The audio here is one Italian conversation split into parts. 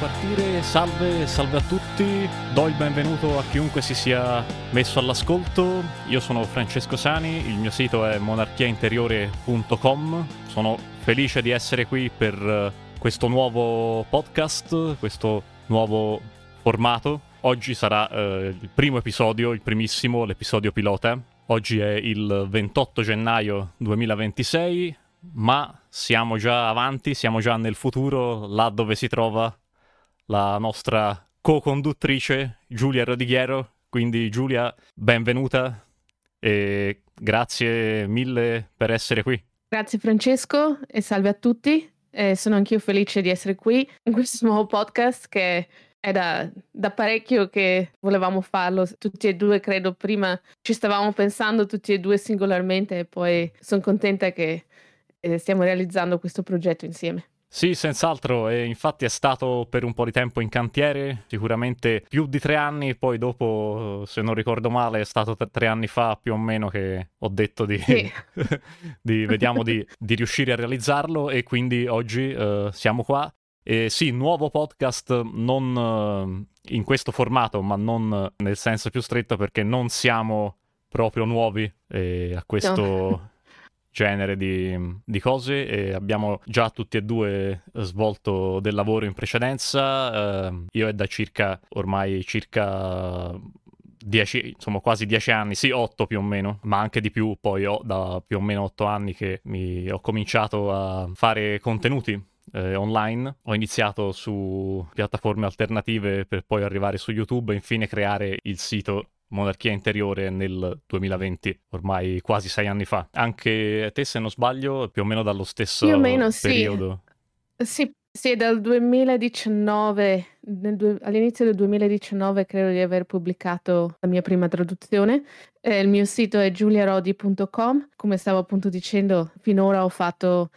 partire. Salve a tutti, do il benvenuto a chiunque si sia messo all'ascolto. Io sono Francesco Sani, il mio sito è monarchiainteriore.com. Sono felice di essere qui per questo nuovo podcast, questo nuovo formato. Oggi sarà il primo episodio, il primissimo, l'episodio pilota. Oggi è il 28 gennaio 2026, ma siamo già avanti, siamo già nel futuro, là dove si trova la nostra co-conduttrice Giulia Rodighiero. Quindi Giulia, benvenuta e grazie mille per essere qui. Grazie Francesco e salve a tutti. Sono anch'io felice di essere qui in questo nuovo podcast che è da parecchio che volevamo farlo tutti e due, credo prima ci stavamo pensando tutti e due singolarmente e poi sono contenta che stiamo realizzando questo progetto insieme. Sì, senz'altro, e infatti è stato per un po' di tempo in cantiere, sicuramente più di 3 anni, poi dopo, se non ricordo male, è stato 3 anni fa più o meno che ho detto di, Sì. vediamo di riuscire a realizzarlo, e quindi oggi siamo qua. E sì, nuovo podcast, non in questo formato, ma non nel senso più stretto, perché non siamo proprio nuovi a questo... No. genere di cose, e abbiamo già tutti e due svolto del lavoro in precedenza. Io è da ormai circa 10, insomma quasi 10 anni, sì 8 più o meno, ma anche di più, poi ho da più o meno 8 anni che ho cominciato a fare contenuti online. Ho iniziato su piattaforme alternative per poi arrivare su YouTube e infine creare il sito Monarchia Interiore nel 2020, ormai quasi 6 anni fa. Anche te, se non sbaglio, più o meno dallo stesso Più o meno periodo. Sì, dal 2019, all'inizio del 2019 credo di aver pubblicato la mia prima traduzione. Il mio sito è giuliarodi.com. Come stavo appunto dicendo, finora ho fatto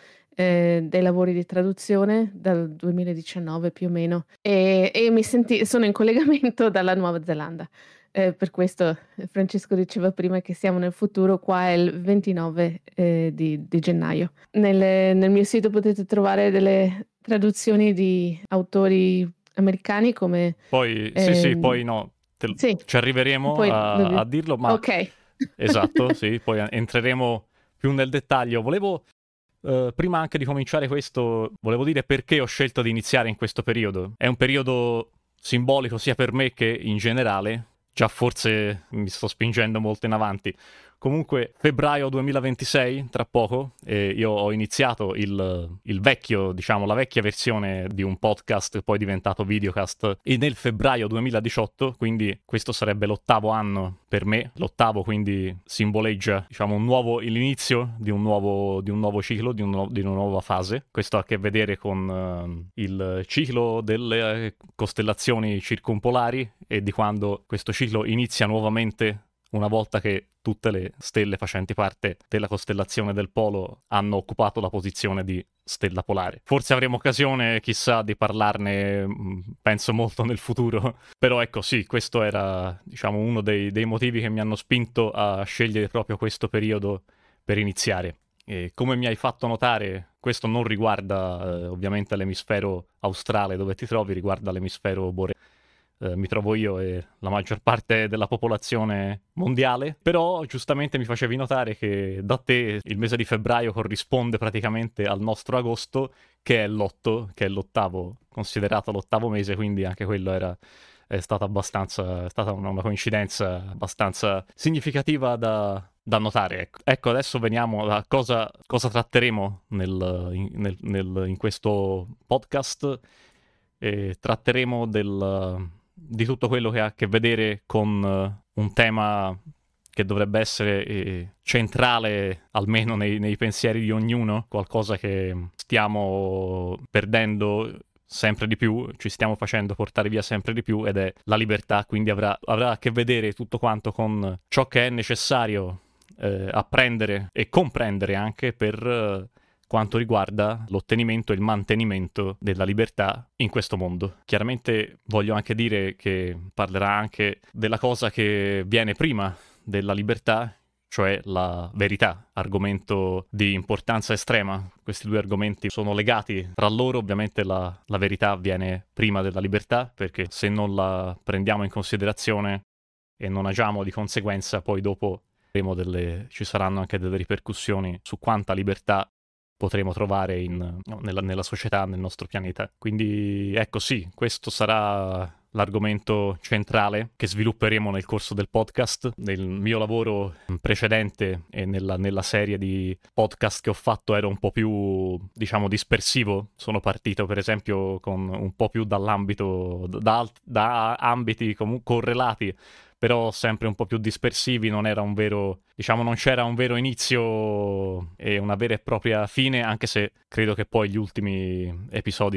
dei lavori di traduzione dal 2019 più o meno e sono in collegamento dalla Nuova Zelanda. Per questo Francesco diceva prima che siamo nel futuro, qua è il 29 di gennaio. Nel mio sito potete trovare delle traduzioni di autori americani come... Poi, sì, poi no, sì, ci arriveremo poi a dirlo, ma ok. esatto, sì, poi entreremo più nel dettaglio. Volevo, prima anche di cominciare questo, volevo dire perché ho scelto di iniziare in questo periodo. È un periodo simbolico sia per me che in generale. Già forse mi sto spingendo molto in avanti. Comunque, febbraio 2026, tra poco, io ho iniziato il vecchio, diciamo, la vecchia versione di un podcast, poi diventato videocast, e nel febbraio 2018, quindi questo sarebbe l'8º anno per me. L'8º quindi simboleggia, diciamo, l'inizio di un nuovo ciclo, di una nuova fase. Questo ha a che vedere con il ciclo delle costellazioni circumpolari e di quando questo ciclo inizia nuovamente una volta che tutte le stelle facenti parte della costellazione del Polo hanno occupato la posizione di stella polare. Forse avremo occasione, chissà, di parlarne, penso molto nel futuro. Però ecco, sì, questo era, diciamo, uno dei motivi che mi hanno spinto a scegliere proprio questo periodo per iniziare. E come mi hai fatto notare, questo non riguarda ovviamente l'emisfero australe dove ti trovi, riguarda l'emisfero boreale. Mi trovo io e la maggior parte della popolazione mondiale, però giustamente mi facevi notare che da te il mese di febbraio corrisponde praticamente al nostro agosto, che è l'8, che è l'8º, considerato l'8º mese, quindi anche quello è stata una coincidenza abbastanza significativa da notare. Ecco, adesso veniamo a cosa tratteremo in questo podcast. Tratteremo di tutto quello che ha a che vedere con un tema che dovrebbe essere centrale, almeno nei pensieri di ognuno, qualcosa che stiamo perdendo sempre di più, ci stiamo facendo portare via sempre di più, ed è la libertà. Quindi avrà a che vedere tutto quanto con ciò che è necessario apprendere e comprendere anche per quanto riguarda l'ottenimento e il mantenimento della libertà in questo mondo. Chiaramente voglio anche dire che parlerà anche della cosa che viene prima della libertà, cioè la verità, argomento di importanza estrema. Questi due argomenti sono legati tra loro, ovviamente la verità viene prima della libertà, perché se non la prendiamo in considerazione e non agiamo di conseguenza, poi dopo ci saranno anche delle ripercussioni su quanta libertà potremo trovare nella società, nel nostro pianeta. Quindi ecco, sì, questo sarà l'argomento centrale che svilupperemo nel corso del podcast. Nel mio lavoro precedente e nella serie di podcast che ho fatto ero un po' più, diciamo, dispersivo. Sono partito, per esempio, con un po' più dall'ambito, da ambiti correlati, però sempre un po' più dispersivi. Non c'era un vero inizio e una vera e propria fine, anche se credo che poi gli ultimi episodi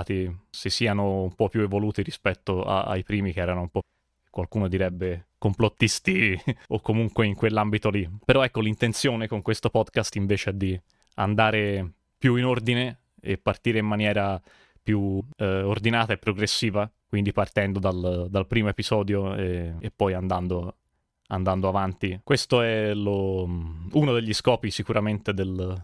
si siano un po' più evoluti rispetto ai primi, che erano un po', qualcuno direbbe, complottisti o comunque in quell'ambito lì. Però ecco, l'intenzione con questo podcast invece è di andare più in ordine e partire in maniera più ordinata e progressiva, quindi partendo dal primo episodio e poi andando avanti. Questo è uno degli scopi sicuramente del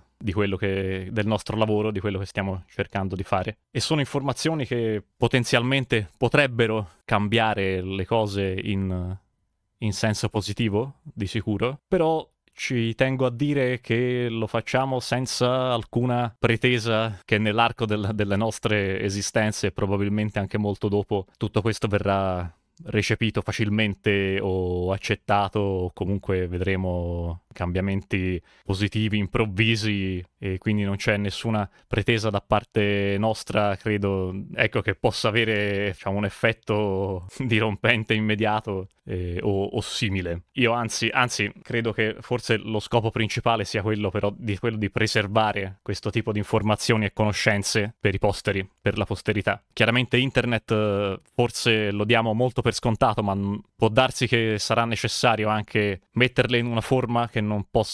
nostro lavoro, di quello che stiamo cercando di fare. E sono informazioni che potenzialmente potrebbero cambiare le cose in senso positivo, di sicuro, però ci tengo a dire che lo facciamo senza alcuna pretesa che nell'arco delle nostre esistenze, e probabilmente anche molto dopo, tutto questo verrà recepito facilmente o accettato, o comunque vedremo cambiamenti positivi improvvisi, e quindi non c'è nessuna pretesa da parte nostra, credo, ecco, che possa avere, diciamo, un effetto dirompente immediato o simile. Io anzi credo che forse lo scopo principale sia quello di preservare questo tipo di informazioni e conoscenze per i posteri, per la posterità. Chiaramente internet forse lo diamo molto per scontato, ma può darsi che sarà necessario anche metterle in una forma che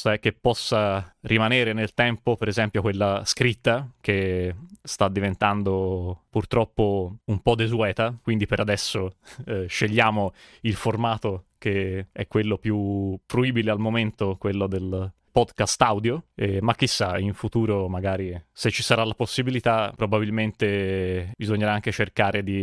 possa rimanere nel tempo, per esempio quella scritta, che sta diventando purtroppo un po' desueta, quindi per adesso scegliamo il formato che è quello più fruibile al momento, quello del podcast audio, ma chissà, in futuro magari, se ci sarà la possibilità, probabilmente bisognerà anche cercare di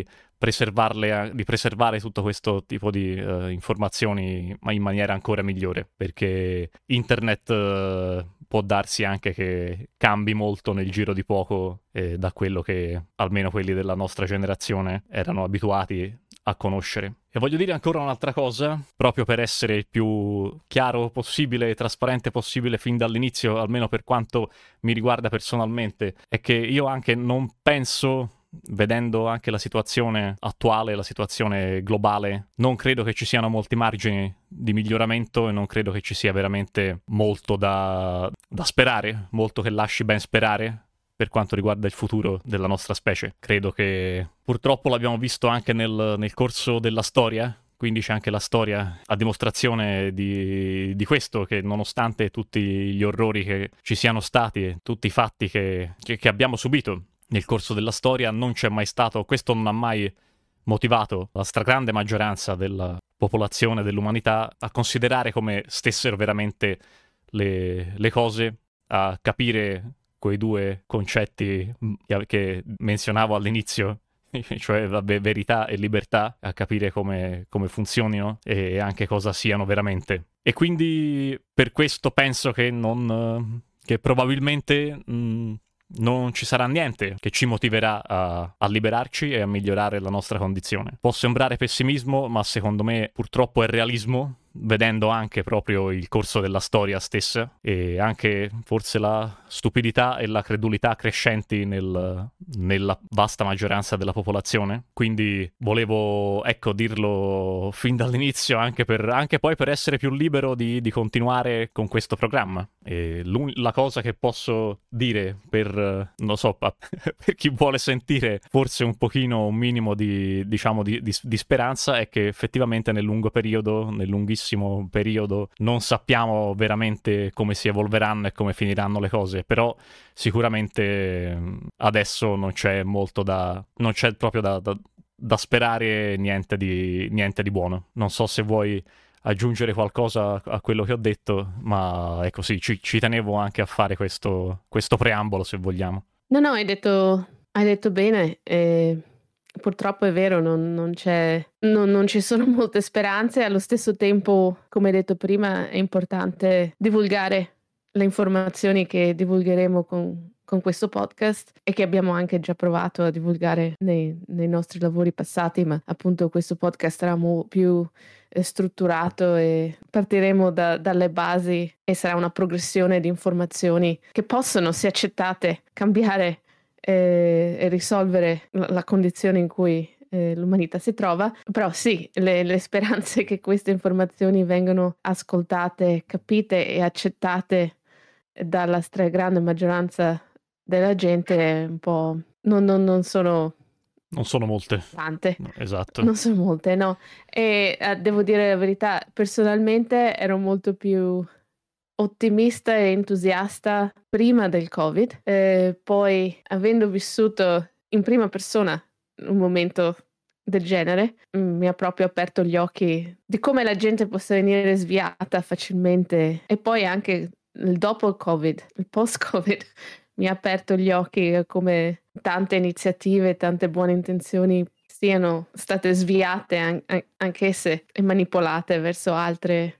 preservare tutto questo tipo di informazioni, ma in maniera ancora migliore, perché internet può darsi anche che cambi molto nel giro di poco da quello che almeno quelli della nostra generazione erano abituati a conoscere. E voglio dire ancora un'altra cosa, proprio per essere il più chiaro possibile e trasparente possibile fin dall'inizio, almeno per quanto mi riguarda personalmente, è che io anche non penso, vedendo anche la situazione attuale, la situazione globale, non credo che ci siano molti margini di miglioramento, e non credo che ci sia veramente molto da sperare, molto che lasci ben sperare per quanto riguarda il futuro della nostra specie. Credo che purtroppo l'abbiamo visto anche nel corso della storia. Quindi c'è anche la storia a dimostrazione di questo, che nonostante tutti gli orrori che ci siano stati, tutti i fatti che abbiamo subito nel corso della storia, non c'è mai stato, questo non ha mai motivato la stragrande maggioranza della popolazione, dell'umanità, a considerare come stessero veramente le cose, a capire quei due concetti che menzionavo all'inizio, cioè verità e libertà, a capire come funzionino e anche cosa siano veramente. E quindi per questo penso che probabilmente non ci sarà niente che ci motiverà a liberarci e a migliorare la nostra condizione. Può sembrare pessimismo, ma secondo me purtroppo è realismo, vedendo anche proprio il corso della storia stessa, e anche forse la stupidità e la credulità crescenti nella vasta maggioranza della popolazione. Quindi volevo, ecco, dirlo fin dall'inizio, anche poi per essere più libero di continuare con questo programma. E la cosa che posso dire per chi vuole sentire forse un minimo di speranza, è che effettivamente nel lunghissimo periodo non sappiamo veramente come si evolveranno e come finiranno le cose, però sicuramente adesso non c'è proprio da sperare niente di buono. Non so se vuoi aggiungere qualcosa a quello che ho detto, ma ecco sì, ci tenevo anche a fare questo preambolo, se vogliamo. No, hai detto bene. Purtroppo è vero, non ci sono molte speranze. Allo stesso tempo, come hai detto prima, è importante divulgare le informazioni che divulgheremo con questo podcast e che abbiamo anche già provato a divulgare nei nostri lavori passati, ma appunto questo podcast sarà più strutturato e partiremo dalle basi e sarà una progressione di informazioni che possono, se accettate, cambiare e risolvere la condizione in cui l'umanità si trova. Però sì, le speranze che queste informazioni vengano ascoltate, capite e accettate dalla stragrande maggioranza della gente è un po'... non sono Non sono molte. tante. No, esatto. Non sono molte, no. E devo dire la verità, personalmente ero molto più ottimista e entusiasta prima del Covid, poi avendo vissuto in prima persona un momento del genere, mi ha proprio aperto gli occhi di come la gente possa venire sviata facilmente e poi anche dopo il Covid, il post-Covid, mi ha aperto gli occhi a come tante iniziative, tante buone intenzioni siano state sviate anch'esse e manipolate verso altri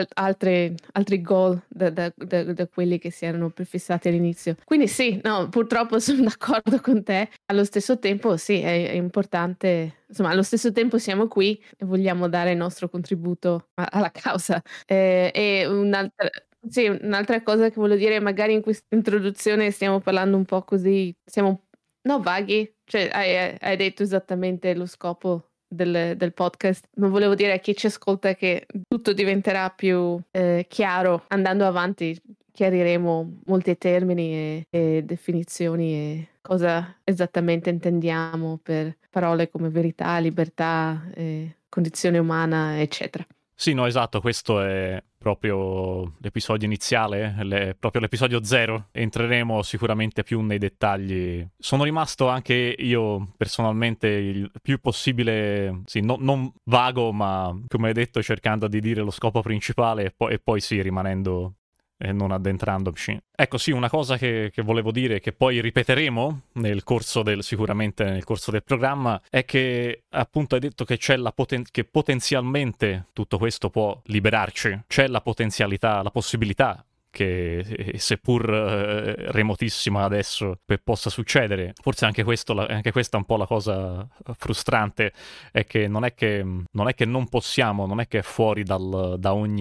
goal da quelli che si erano prefissati all'inizio. Quindi sì, no, purtroppo sono d'accordo con te. Allo stesso tempo sì, è importante, insomma, allo stesso tempo siamo qui e vogliamo dare il nostro contributo alla causa. E un'altra cosa che voglio dire, magari in questa introduzione stiamo parlando un po' così, siamo no vaghi, cioè hai detto esattamente lo scopo del podcast, ma volevo dire a chi ci ascolta che tutto diventerà più chiaro andando avanti, chiariremo molti termini e definizioni e cosa esattamente intendiamo per parole come verità, libertà, condizione umana, eccetera. Sì, no, esatto, questo è proprio l'episodio iniziale, proprio l'episodio 0. Entreremo sicuramente più nei dettagli. Sono rimasto anche io personalmente il più possibile, sì, non vago, ma come hai detto, cercando di dire lo scopo principale e poi sì, rimanendo e non addentrandoci. Ecco sì, una cosa che volevo dire, che poi ripeteremo sicuramente nel corso del programma, è che appunto hai detto che c'è che potenzialmente tutto questo può liberarci, c'è la potenzialità, la possibilità che seppur remotissima adesso possa succedere. Forse anche questa è un po' la cosa frustrante, è che non è che non possiamo, non è che è fuori dalla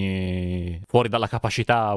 capacità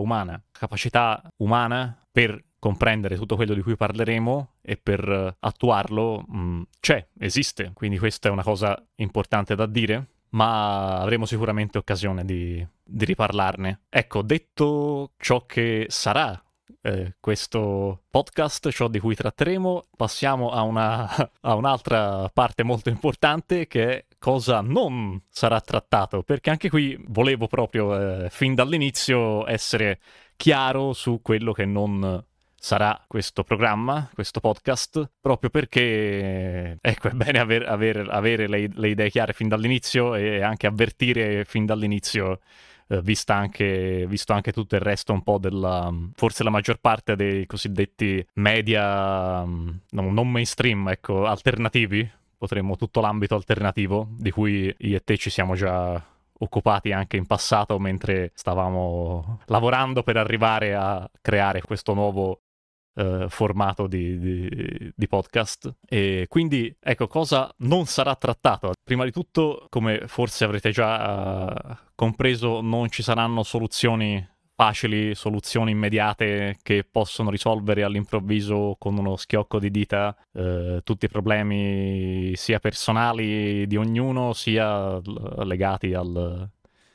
umana per comprendere tutto quello di cui parleremo e per attuarlo esiste, quindi questa è una cosa importante da dire, ma avremo sicuramente occasione di riparlarne. Ecco, detto ciò che sarà questo podcast, ciò di cui tratteremo, passiamo a un'altra parte molto importante, che è cosa non sarà trattato, perché anche qui volevo proprio fin dall'inizio essere chiaro su quello che non sarà questo programma, questo podcast, proprio perché ecco, è bene avere le idee chiare fin dall'inizio e anche avvertire fin dall'inizio, visto anche tutto il resto un po' forse la maggior parte dei cosiddetti media non mainstream, ecco, alternativi, tutto l'ambito alternativo di cui io e te ci siamo già occupati anche in passato mentre stavamo lavorando per arrivare a creare questo nuovo formato di podcast. E quindi ecco, cosa non sarà trattato. Prima di tutto, come forse avrete già compreso, non ci saranno soluzioni facili, soluzioni immediate che possono risolvere all'improvviso con uno schiocco di dita tutti i problemi sia personali di ognuno, sia legati alla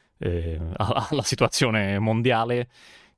situazione mondiale.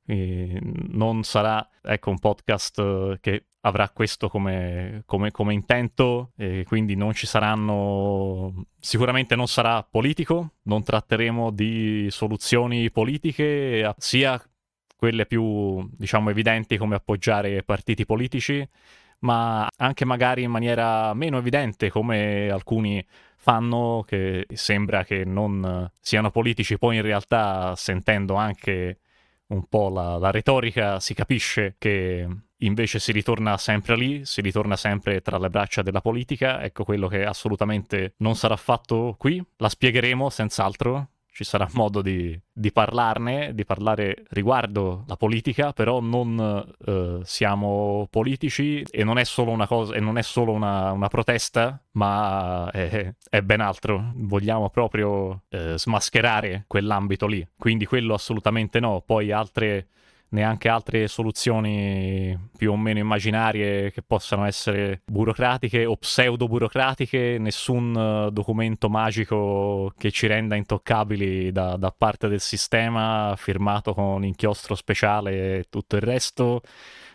Non sarà, ecco, un podcast che avrà questo come intento, quindi non ci saranno, sicuramente non sarà politico, non tratteremo di soluzioni politiche, sia quelle più, diciamo, evidenti come appoggiare partiti politici, ma anche magari in maniera meno evidente come alcuni fanno, che sembra che non siano politici, poi in realtà sentendo anche un po' la retorica si capisce che invece si ritorna sempre lì, si ritorna sempre tra le braccia della politica. Ecco quello che assolutamente non sarà fatto qui. La spiegheremo senz'altro. Ci sarà modo di parlarne, di parlare riguardo la politica, però non siamo politici e non è solo una cosa, e non è solo una protesta, ma è ben altro. Vogliamo proprio smascherare quell'ambito lì. Quindi quello assolutamente no. Poi neanche altre soluzioni più o meno immaginarie che possano essere burocratiche o pseudo-burocratiche, nessun documento magico che ci renda intoccabili da parte del sistema, firmato con inchiostro speciale e tutto il resto.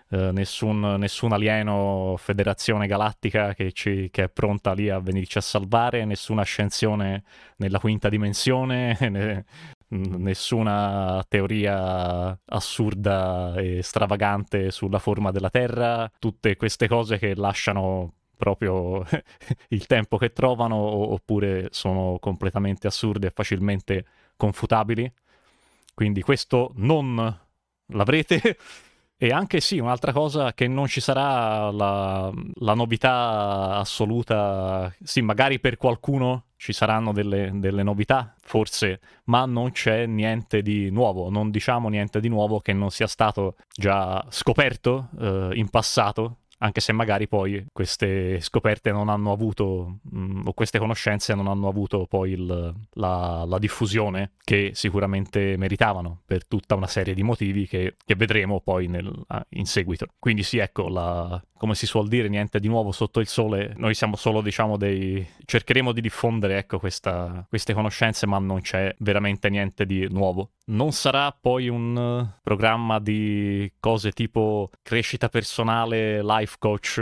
Nessun alieno Federazione Galattica che è pronta lì a venirci a salvare, nessuna ascensione nella quinta dimensione, nessuna teoria assurda e stravagante sulla forma della Terra, tutte queste cose che lasciano proprio il tempo che trovano oppure sono completamente assurde e facilmente confutabili. Quindi questo non l'avrete. E anche sì, un'altra cosa, che non ci sarà la novità assoluta. Sì, magari per qualcuno ci saranno delle novità, forse, ma non c'è niente di nuovo. Non diciamo niente di nuovo che non sia stato già scoperto in passato, anche se magari poi queste scoperte non hanno avuto, o queste conoscenze non hanno avuto poi la diffusione che sicuramente meritavano per tutta una serie di motivi che vedremo poi in seguito. Quindi sì, ecco, come si suol dire, niente di nuovo sotto il sole. Noi siamo solo, diciamo, cercheremo di diffondere, ecco, queste conoscenze, ma non c'è veramente niente di nuovo. Non sarà poi un programma di cose tipo crescita personale, life coach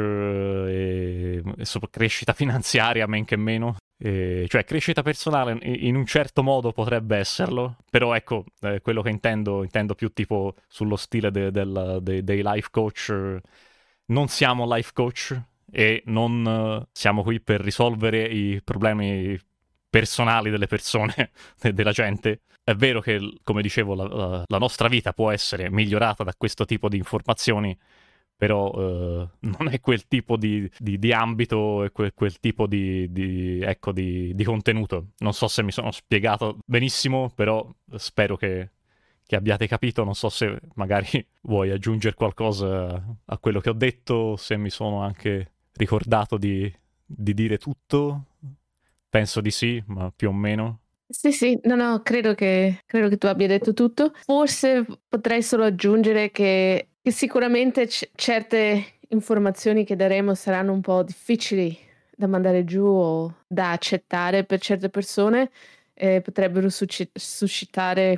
e crescita finanziaria, men che meno. Cioè crescita personale in un certo modo potrebbe esserlo, però ecco, quello che intendo più tipo sullo stile dei life coach. Non siamo life coach e non siamo qui per risolvere i problemi personali delle persone, della gente. È vero che, come dicevo, la nostra vita può essere migliorata da questo tipo di informazioni, però non è quel tipo di ambito e quel tipo ecco, di contenuto. Non so se mi sono spiegato benissimo, però spero che abbiate capito. Non so se magari vuoi aggiungere qualcosa a quello che ho detto, se mi sono anche ricordato di dire tutto. Penso di sì, ma più o meno. Sì, sì, no, credo che tu abbia detto tutto. Forse potrei solo aggiungere che sicuramente certe informazioni che daremo saranno un po' difficili da mandare giù o da accettare per certe persone, potrebbero suscitare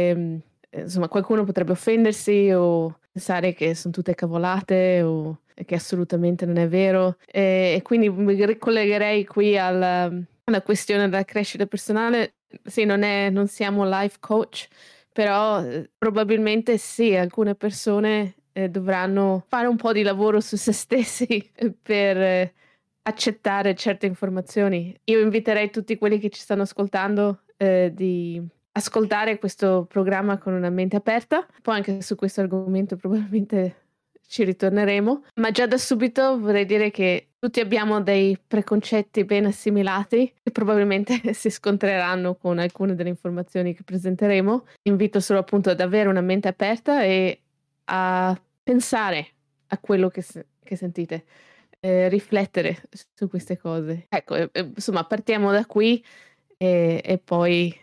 insomma, qualcuno potrebbe offendersi o pensare che son tutte cavolate o che assolutamente non è vero. E quindi mi ricollegherei qui alla questione della crescita personale. Sì, non siamo life coach, però, probabilmente sì, alcune persone, dovranno fare un po' di lavoro su se stessi per accettare certe informazioni. Io inviterei tutti quelli che ci stanno ascoltando, di ascoltare questo programma con una mente aperta. Poi anche su questo argomento probabilmente ci ritorneremo, ma già da subito vorrei dire che tutti abbiamo dei preconcetti ben assimilati che probabilmente si scontreranno con alcune delle informazioni che presenteremo. Invito solo appunto ad avere una mente aperta e a pensare a quello che sentite, riflettere su queste cose. Ecco, insomma partiamo da qui e poi,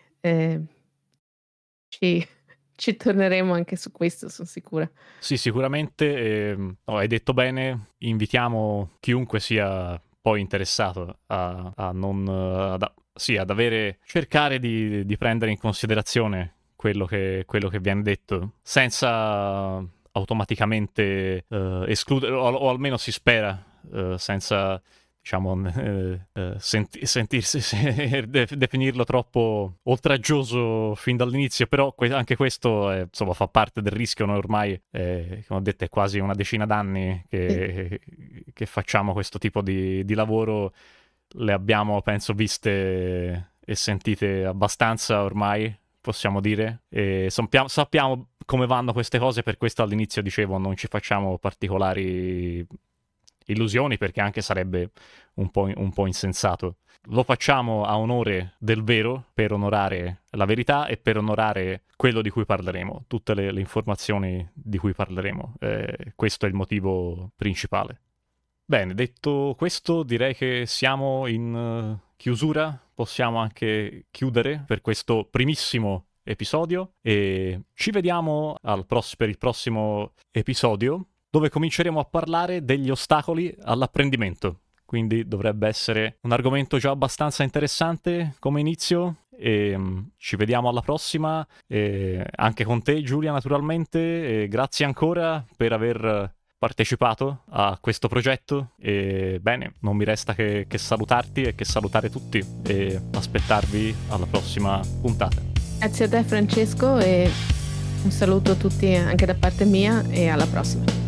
ci ci torneremo anche su questo, son sicura. Sì, sicuramente, no, hai detto bene, invitiamo chiunque sia poi interessato a non, sì, ad cercare di prendere in considerazione quello che viene detto, senza automaticamente escludere, o almeno si spera, senza, diciamo, sentirsi definirlo troppo oltraggioso fin dall'inizio, però anche questo insomma fa parte del rischio. Noi ormai, come ho detto, è quasi una decina d'anni Sì. che facciamo questo tipo di lavoro. le abbiamo, penso, viste e sentite abbastanza ormai, possiamo dire, e sappiamo come vanno queste cose, per questo all'inizio dicevo non ci facciamo particolari illusioni, perché anche sarebbe un po' insensato. Lo facciamo a onore del vero, per onorare la verità e per onorare quello di cui parleremo, tutte le informazioni di cui parleremo. Questo è il motivo principale. Bene, detto questo, direi che siamo in chiusura, possiamo anche chiudere per questo primissimo episodio e ci vediamo per il prossimo episodio, dove cominceremo a parlare degli ostacoli all'apprendimento. Quindi dovrebbe essere un argomento già abbastanza interessante come inizio e ci vediamo alla prossima, e anche con te Giulia naturalmente, e grazie ancora per aver partecipato a questo progetto. E bene, non mi resta che salutarti e che salutare tutti e aspettarvi alla prossima puntata. Grazie a te Francesco e un saluto a tutti anche da parte mia e alla prossima.